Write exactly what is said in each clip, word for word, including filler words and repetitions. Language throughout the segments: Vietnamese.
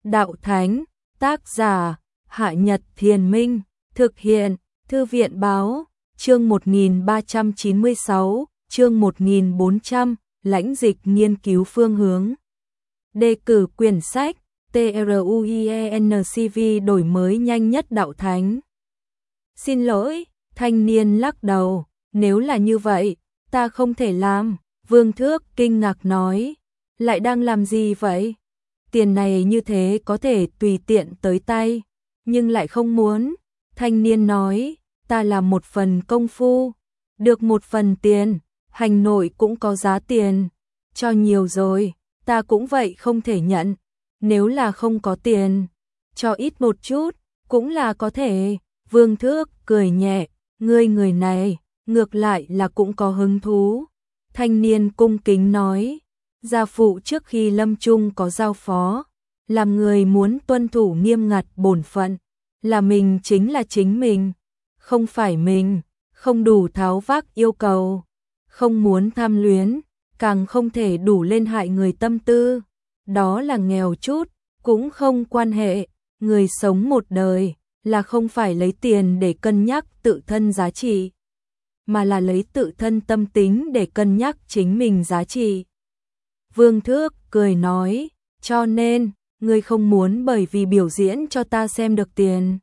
Đạo Thánh, tác giả, Hạ Nhật Thiền Minh, thực hiện, Thư viện Báo, chương một nghìn ba trăm chín mươi sáu, chương một nghìn bốn trăm, lãnh dịch nghiên cứu phương hướng. Đề cử quyển sách, TRUIENCV đổi mới nhanh nhất Đạo Thánh. Xin lỗi, thanh niên lắc đầu, nếu là như vậy, ta không thể làm. Vương Thước kinh ngạc nói, lại đang làm gì vậy? Tiền này như thế có thể tùy tiện tới tay, nhưng lại không muốn. Thanh niên nói, ta làm một phần công phu, được một phần tiền, hành nội cũng có giá tiền, cho nhiều rồi, ta cũng vậy không thể nhận. Nếu là không có tiền, cho ít một chút, cũng là có thể. Vương Thước cười nhẹ, ngươi người này, ngược lại là cũng có hứng thú. Thanh niên cung kính nói, gia phụ trước khi lâm chung có giao phó, làm người muốn tuân thủ nghiêm ngặt bổn phận, là mình chính là chính mình, không phải mình, không đủ tháo vác yêu cầu, không muốn tham luyến, càng không thể đủ lên hại người tâm tư, đó là nghèo chút, cũng không quan hệ, người sống một đời, là không phải lấy tiền để cân nhắc tự thân giá trị, mà là lấy tự thân tâm tính để cân nhắc chính mình giá trị. Vương Thước cười nói, cho nên, ngươi không muốn bởi vì biểu diễn cho ta xem được tiền.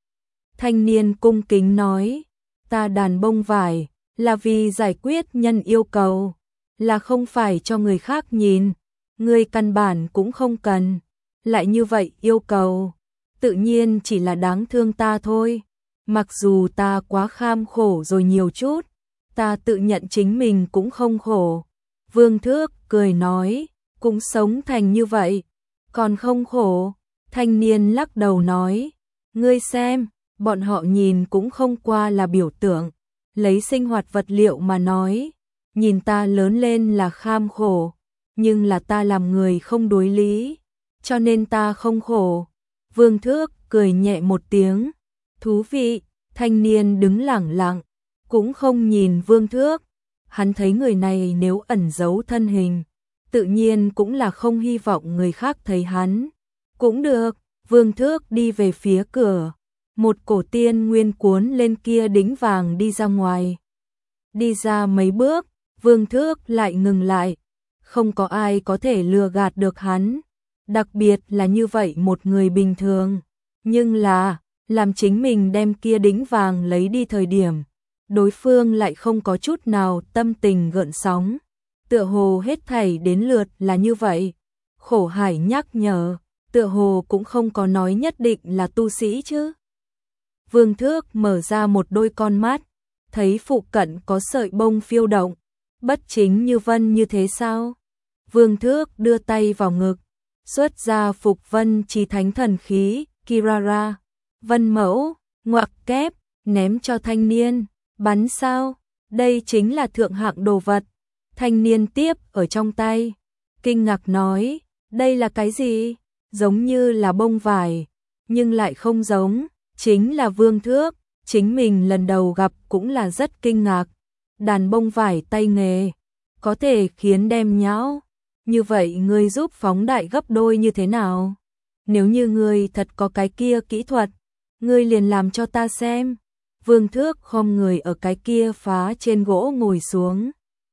Thanh niên cung kính nói, ta đàn bông vải, là vì giải quyết nhân yêu cầu, là không phải cho người khác nhìn, ngươi căn bản cũng không cần, lại như vậy yêu cầu, tự nhiên chỉ là đáng thương ta thôi. Mặc dù ta quá kham khổ rồi nhiều chút, ta tự nhận chính mình cũng không khổ. Vương Thước cười nói, cũng sống thành như vậy, còn không khổ. Thanh niên lắc đầu nói, ngươi xem, bọn họ nhìn cũng không qua là biểu tượng, lấy sinh hoạt vật liệu mà nói, nhìn ta lớn lên là kham khổ, nhưng là ta làm người không đối lý, cho nên ta không khổ. Vương Thước cười nhẹ một tiếng, thú vị. Thanh niên đứng lẳng lặng, cũng không nhìn Vương Thước. Hắn thấy người này nếu ẩn giấu thân hình, tự nhiên cũng là không hy vọng người khác thấy hắn. Cũng được, Vương Thước đi về phía cửa, một cổ tiên nguyên cuốn lên kia đính vàng đi ra ngoài. Đi ra mấy bước, Vương Thước lại ngừng lại, không có ai có thể lừa gạt được hắn, đặc biệt là như vậy một người bình thường. Nhưng là, làm chính mình đem kia đính vàng lấy đi thời điểm, đối phương lại không có chút nào tâm tình gợn sóng, tựa hồ hết thảy đến lượt là như vậy. Khổ Hải nhắc nhở, tựa hồ cũng không có nói nhất định là tu sĩ chứ. Vương Thước mở ra một đôi con mắt, thấy phụ cận có sợi bông phiêu động, bất chính như vân như thế sao? Vương Thước đưa tay vào ngực, xuất ra Phục Vân Chí Thánh Thần Khí, Kirara. Vân mẫu, ngoặc kép, ném cho thanh niên, bắn sao? Đây chính là thượng hạng đồ vật. Thanh niên tiếp ở trong tay, kinh ngạc nói, đây là cái gì? Giống như là bông vải, nhưng lại không giống, chính là Vương Thước, chính mình lần đầu gặp cũng là rất kinh ngạc. Đàn bông vải tay nghề, có thể khiến đem nhão, như vậy ngươi giúp phóng đại gấp đôi như thế nào? Nếu như ngươi thật có cái kia kỹ thuật, ngươi liền làm cho ta xem. Vương Thước khom người ở cái kia phá trên gỗ ngồi xuống.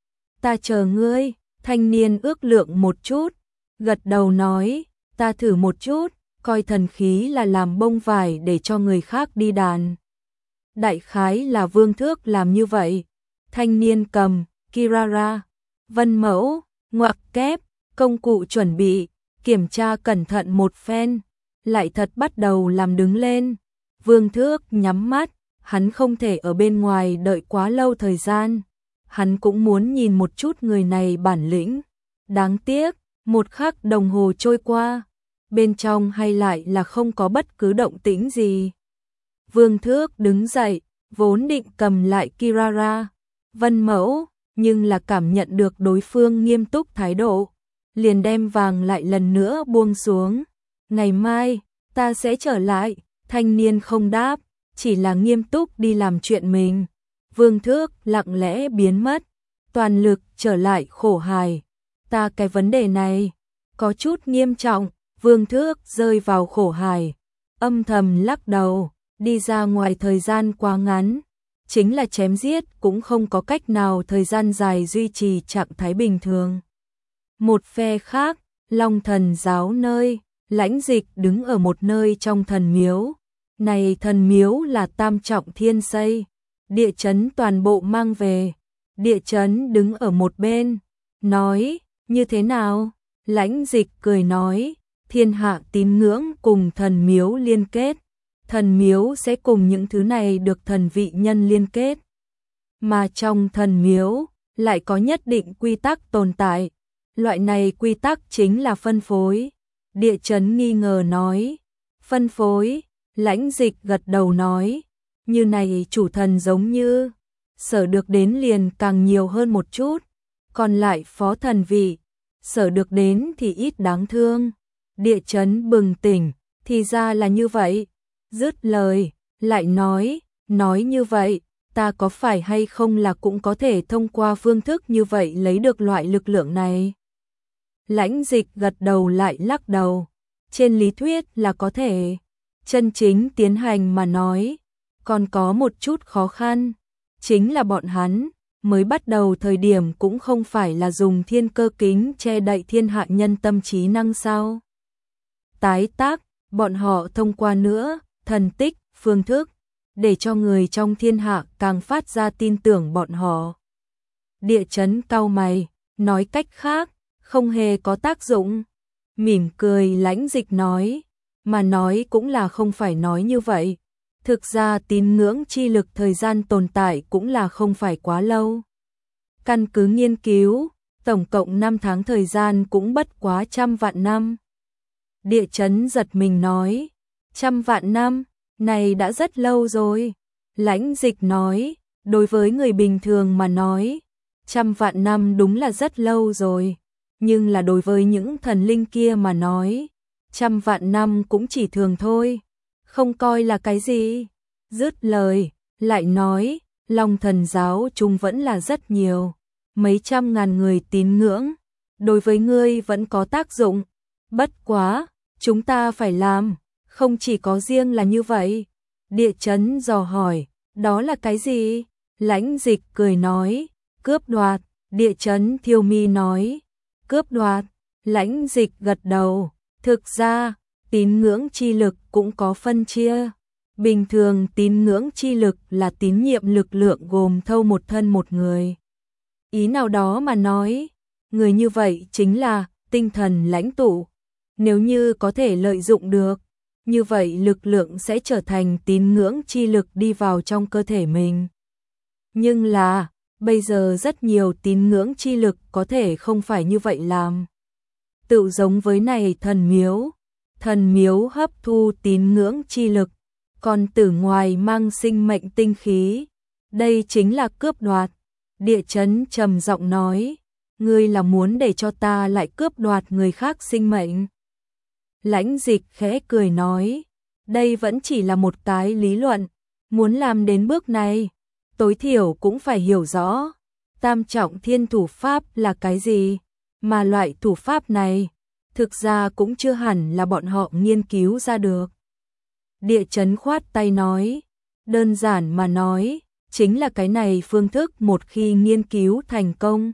Ta chờ ngươi. Thanh niên ước lượng một chút, gật đầu nói, ta thử một chút, coi thần khí là làm bông vải để cho người khác đi đàn. Đại khái là Vương Thước làm như vậy. Thanh niên cầm, Kirara, Vân mẫu, ngoặc kép, công cụ chuẩn bị, kiểm tra cẩn thận một phen, lại thật bắt đầu làm đứng lên. Vương Thước nhắm mắt, hắn không thể ở bên ngoài đợi quá lâu thời gian. Hắn cũng muốn nhìn một chút người này bản lĩnh. Đáng tiếc, một khắc đồng hồ trôi qua, bên trong hay lại là không có bất cứ động tĩnh gì. Vương Thước đứng dậy, vốn định cầm lại Kirara, Vân mẫu, nhưng là cảm nhận được đối phương nghiêm túc thái độ, liền đem vàng lại lần nữa buông xuống. Ngày mai, ta sẽ trở lại. Thanh niên không đáp, chỉ là nghiêm túc đi làm chuyện mình. Vương Thước lặng lẽ biến mất, toàn lực trở lại Khổ Hải. Ta cái vấn đề này có chút nghiêm trọng. Vương Thước rơi vào khổ hải, âm thầm lắc đầu, đi ra ngoài thời gian quá ngắn, chính là chém giết cũng không có cách nào thời gian dài duy trì trạng thái bình thường. Một phe khác, Long Thần giáo nơi, Lãnh Dịch đứng ở một nơi trong thần miếu. Này thần miếu là tam trọng thiên xây, địa chấn toàn bộ mang về. Địa chấn đứng ở một bên, nói, như thế nào? Lãnh Dịch cười nói, thiên hạ tín ngưỡng cùng thần miếu liên kết. Thần miếu sẽ cùng những thứ này được thần vị nhân liên kết. Mà trong thần miếu, lại có nhất định quy tắc tồn tại. Loại này quy tắc chính là phân phối. Địa chấn nghi ngờ nói, phân phối, Lãnh Dịch gật đầu nói, như này chủ thần giống như, sở được đến liền càng nhiều hơn một chút, còn lại phó thần vị, sở được đến thì ít đáng thương. Địa chấn bừng tỉnh, thì ra là như vậy. Dứt lời, lại nói, nói như vậy, ta có phải hay không là cũng có thể thông qua phương thức như vậy lấy được loại lực lượng này? Lãnh Dịch gật đầu lại lắc đầu, trên lý thuyết là có thể, chân chính tiến hành mà nói, còn có một chút khó khăn, chính là bọn hắn, mới bắt đầu thời điểm cũng không phải là dùng thiên cơ kính che đậy thiên hạ nhân tâm trí năng sao. Tái tác, bọn họ thông qua nữa, thần tích, phương thức, để cho người trong thiên hạ càng phát ra tin tưởng bọn họ. Địa chấn cau mày, nói cách khác, không hề có tác dụng. Mỉm cười Lãnh Dịch nói, mà nói cũng là không phải nói như vậy. Thực ra tín ngưỡng chi lực thời gian tồn tại cũng là không phải quá lâu. Căn cứ nghiên cứu, tổng cộng năm tháng thời gian cũng bất quá trăm vạn năm. Địa chấn giật mình nói, trăm vạn năm, này đã rất lâu rồi. Lãnh Dịch nói, đối với người bình thường mà nói, trăm vạn năm đúng là rất lâu rồi. Nhưng là đối với những thần linh kia mà nói, trăm vạn năm cũng chỉ thường thôi, không coi là cái gì. Dứt lời, lại nói, Long Thần giáo chúng vẫn là rất nhiều, mấy trăm ngàn người tín ngưỡng, đối với ngươi vẫn có tác dụng. Bất quá, chúng ta phải làm, không chỉ có riêng là như vậy. Địa chấn dò hỏi, đó là cái gì? Lãnh Dịch cười nói, cướp đoạt. Địa chấn thiêu mi nói, cướp đoạt. Lãnh Dịch gật đầu, thực ra, tín ngưỡng chi lực cũng có phân chia. Bình thường tín ngưỡng chi lực là tín nhiệm lực lượng gồm thâu một thân một người. Ý nào đó mà nói, người như vậy chính là tinh thần lãnh tụ. Nếu như có thể lợi dụng được, như vậy lực lượng sẽ trở thành tín ngưỡng chi lực đi vào trong cơ thể mình. Nhưng là, bây giờ rất nhiều tín ngưỡng chi lực có thể không phải như vậy làm. Tự giống với này thần miếu, thần miếu hấp thu tín ngưỡng chi lực, còn từ ngoài mang sinh mệnh tinh khí. Đây chính là cướp đoạt. Địa chấn trầm giọng nói, ngươi là muốn để cho ta lại cướp đoạt người khác sinh mệnh. Lãnh Dịch khẽ cười nói, đây vẫn chỉ là một cái lý luận, muốn làm đến bước này, tối thiểu cũng phải hiểu rõ, tam trọng thiên thủ pháp là cái gì, mà loại thủ pháp này, thực ra cũng chưa hẳn là bọn họ nghiên cứu ra được. Địa chấn khoát tay nói, đơn giản mà nói, chính là cái này phương thức một khi nghiên cứu thành công,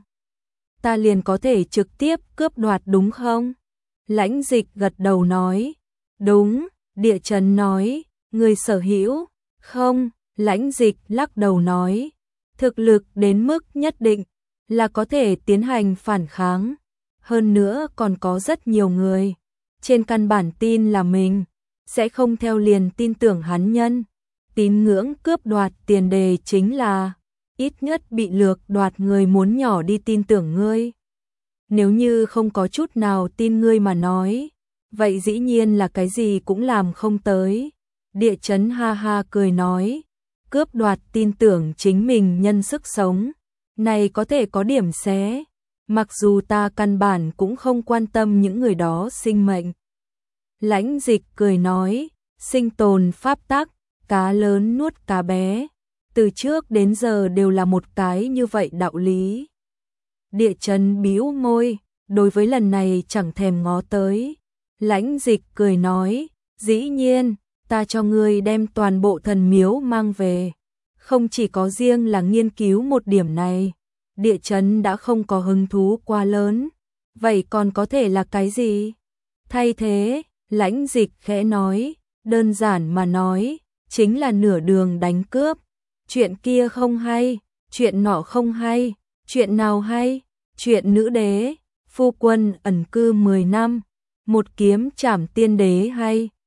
ta liền có thể trực tiếp cướp đoạt đúng không? Lãnh Dịch gật đầu nói, đúng. Địa chấn nói, người sở hữu, không. Lãnh Dịch lắc đầu nói, thực lực đến mức nhất định là có thể tiến hành phản kháng. Hơn nữa còn có rất nhiều người, trên căn bản tin là mình, sẽ không theo liền tin tưởng hắn nhân. Tín ngưỡng cướp đoạt tiền đề chính là, ít nhất bị lược đoạt người muốn nhỏ đi tin tưởng ngươi. Nếu như không có chút nào tin ngươi mà nói, vậy dĩ nhiên là cái gì cũng làm không tới. Địa chấn ha ha cười nói, cướp đoạt tin tưởng chính mình nhân sức sống, này có thể có điểm xé, mặc dù ta căn bản cũng không quan tâm những người đó sinh mệnh. Lãnh Dịch cười nói, sinh tồn pháp tắc, cá lớn nuốt cá bé, từ trước đến giờ đều là một cái như vậy đạo lý. Địa chấn bĩu môi, đối với lần này chẳng thèm ngó tới. Lãnh Dịch cười nói, dĩ nhiên, ta cho ngươi đem toàn bộ thần miếu mang về. Không chỉ có riêng là nghiên cứu một điểm này, địa chấn đã không có hứng thú quá lớn. Vậy còn có thể là cái gì? Thay thế, Lãnh Dịch khẽ nói, đơn giản mà nói, chính là nửa đường đánh cướp. Chuyện kia không hay, chuyện nọ không hay, chuyện nào hay? Chuyện nữ đế, phu quân ẩn cư mười năm, một kiếm trảm tiên đế hay.